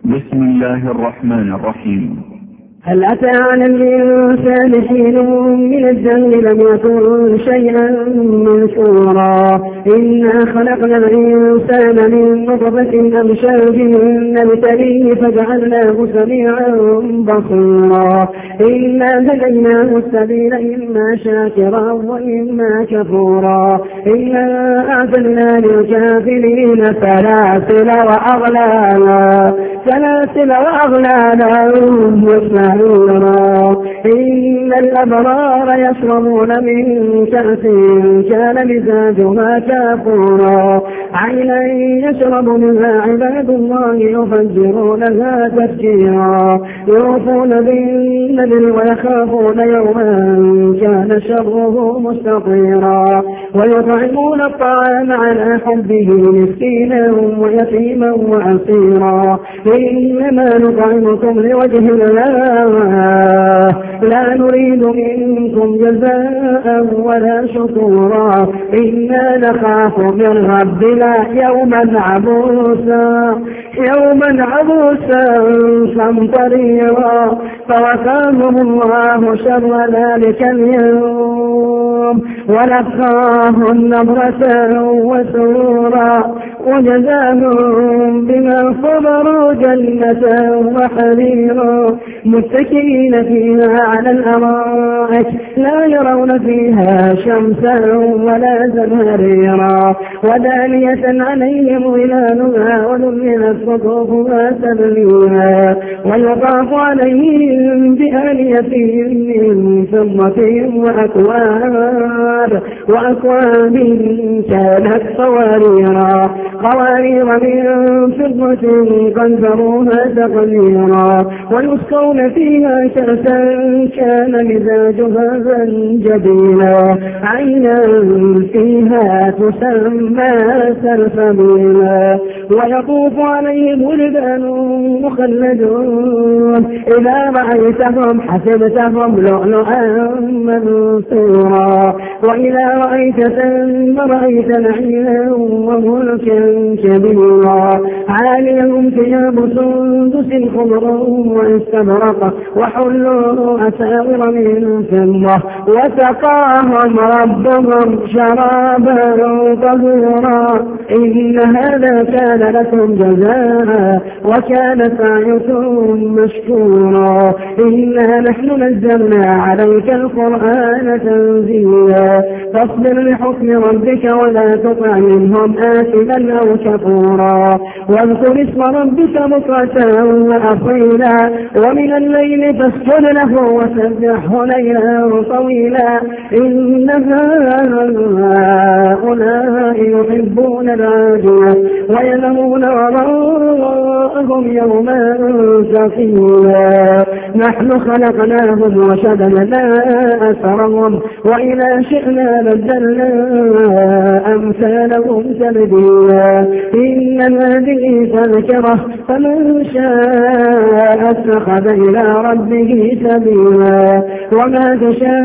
بسم الله الرحمن الرحيم. هل أتى على الإنسان حين من الدهر لم يكن شيئا منثورا إنا خلقنا الإنسان من نطفة أمشاج نبتليه فجعلناه سميعا بصيرا إنا هديناه السبيل إما شاكرا وإما كفورا إنا أعتدنا للكافرين سلاسل وأغلالا يسمعون إن الأبرار يشربون من كأس كان مزاجها كافورا عينا يشرب منها عباد الله يفجرونها تفجيرا يوفون بالنذر ويخافون يوما كان شره مستطيرا ويطعمون الطعام على حبه مسكينا ويتيما وأسيرا إنما نطعمكم لوجه الله لا نريد منكم جزاء ولا شكورا إنا نخاف من ربنا يوما عبوسا قمطريرا فوقاهم الله شر ذلك اليوم ولقاهم نضرة وسرورا وجزاهم بما صبروا جنة وحريرا متكئين فيها على الأرائك لا يرون فيها شمسا ولا زمهريرا ودانية عليهم ظلالها وذللت قطوفها تذليلا ويطاف عليهم بآنية من فضة وأكواب كانت قوارير من فضة قدروها تقديرا ويسقون فيها كأسا كان مزاجها زنجبيلا عينا فيها تسمى سلسبيلا ويطوف عليهم ولدان مخلدون إذا رأيتهم حسبتهم لؤلؤا منثورا وإذا رأيت ثم رأيت نعيما وملكا كبيرا عاليهم ثياب سندس خضر واستبرق وحلوا أساور من فضة وسقاهم ربهم شرابا طهورا إن هذا كان لكم جزاء وكان سعيكم مشكورا إنا نحن نزلنا عليك القرآن تنزيلا فاصبر لحكم ربك ولا تطع منهم آثما أو كفورا واذكر اسم ربك بكرة وأصيلا ومن الليل فاسجد له وسبحه ليلا طويلا إن هؤلاء يحبون العاجلة ويذرون وراءهم يوما ثقيلا نحن خلقناهم وشددنا أثرهم وإذا شئنا بدلنا أمثالهم تبديلا إن هذه تذكرة فمن شاء اتخذ إلى ربه سبيلا وما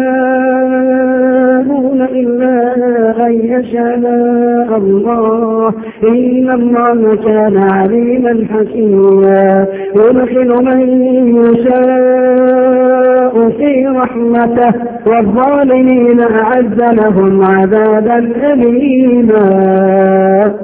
تشاءون إلا أن يشاء الله إن الله كان عليما حكيما يدخل من يشاء في رحمته والظالمين أعد لهم عذابا أليما.